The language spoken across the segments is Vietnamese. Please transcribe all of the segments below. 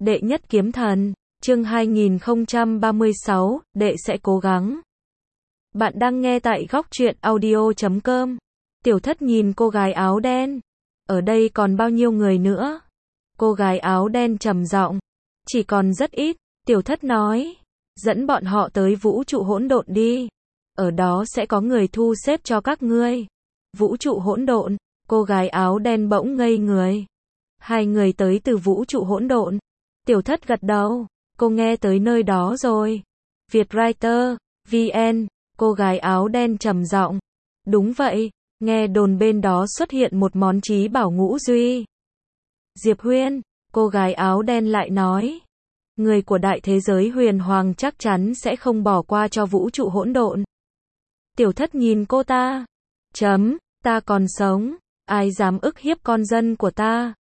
Đệ nhất kiếm thần, chương 2036, đệ sẽ cố gắng. Bạn đang nghe tại góc truyện audio.com. Tiểu thất nhìn cô gái áo đen. Ở đây còn bao nhiêu người nữa? Cô gái áo đen trầm giọng. Chỉ còn rất ít, tiểu thất nói. Dẫn bọn họ tới vũ trụ hỗn độn đi. Ở đó sẽ có người thu xếp cho các ngươi. Vũ trụ hỗn độn, cô gái áo đen bỗng ngây người. Hai người tới từ vũ trụ hỗn độn. Tiểu thất gật đầu, cô nghe tới nơi đó rồi. Vietwriter, VN, cô gái áo đen trầm giọng. Đúng vậy, nghe đồn bên đó xuất hiện một món chí bảo ngũ duy. Diệp Huyên, cô gái áo đen lại nói. Người của đại thế giới huyền hoàng chắc chắn sẽ không bỏ qua cho vũ trụ hỗn độn. Tiểu thất nhìn cô ta. Ta còn sống, ai dám ức hiếp con dân của ta.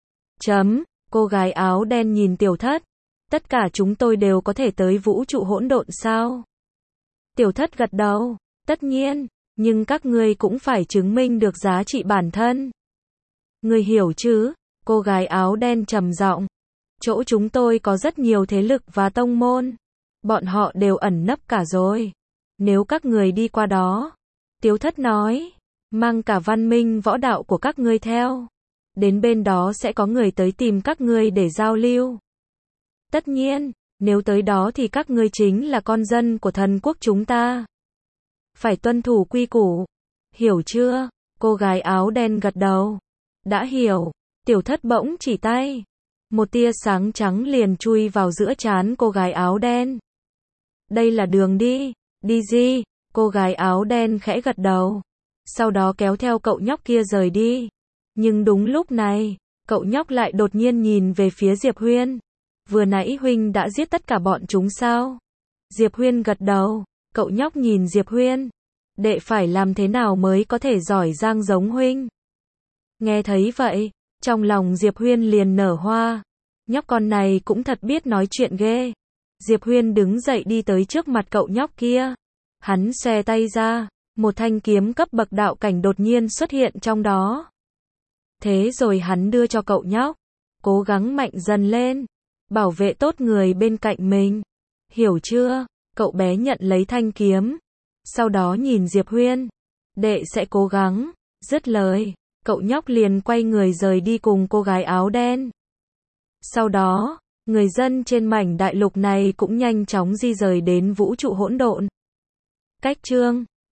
Cô gái áo đen nhìn tiểu thất. Tất cả chúng tôi đều có thể tới vũ trụ hỗn độn sao? Tiểu thất gật đầu. Tất nhiên, nhưng các ngươi cũng phải chứng minh được giá trị bản thân. Ngươi hiểu chứ? Cô gái áo đen trầm giọng. Chỗ chúng tôi có rất nhiều thế lực và tông môn. Bọn họ đều ẩn nấp cả rồi. Nếu các người đi qua đó, Tiểu thất nói, mang cả văn minh võ đạo của các ngươi theo. Đến bên đó sẽ có người tới tìm các ngươi để giao lưu. Tất nhiên, nếu tới đó thì các ngươi chính là con dân của thần quốc chúng ta. Phải tuân thủ quy củ. Hiểu chưa? Cô gái áo đen gật đầu. Đã hiểu. Tiểu thất bỗng chỉ tay. Một tia sáng trắng liền chui vào giữa trán cô gái áo đen. Đây là đường đi. Đi gì? Cô gái áo đen khẽ gật đầu. Sau đó kéo theo cậu nhóc kia rời đi. Nhưng đúng lúc này, cậu nhóc lại đột nhiên nhìn về phía Diệp Huyên. Vừa nãy huynh đã giết tất cả bọn chúng sao? Diệp Huyên gật đầu. Cậu nhóc nhìn Diệp Huyên. Đệ phải làm thế nào mới có thể giỏi giang giống huynh? Nghe thấy vậy, trong lòng Diệp Huyên liền nở hoa. Nhóc con này cũng thật biết nói chuyện ghê. Diệp Huyên đứng dậy đi tới trước mặt cậu nhóc kia. Hắn xòe tay ra, một thanh kiếm cấp bậc đạo cảnh đột nhiên xuất hiện trong đó. Thế rồi hắn đưa cho cậu nhóc. Cố gắng mạnh dần lên. Bảo vệ tốt người bên cạnh mình. Hiểu chưa? Cậu bé nhận lấy thanh kiếm. Sau đó nhìn Diệp Huyên. Đệ sẽ cố gắng. Dứt lời, cậu nhóc liền quay người rời đi cùng cô gái áo đen. Sau đó, người dân trên mảnh đại lục này cũng nhanh chóng di rời đến vũ trụ hỗn độn. Cách chương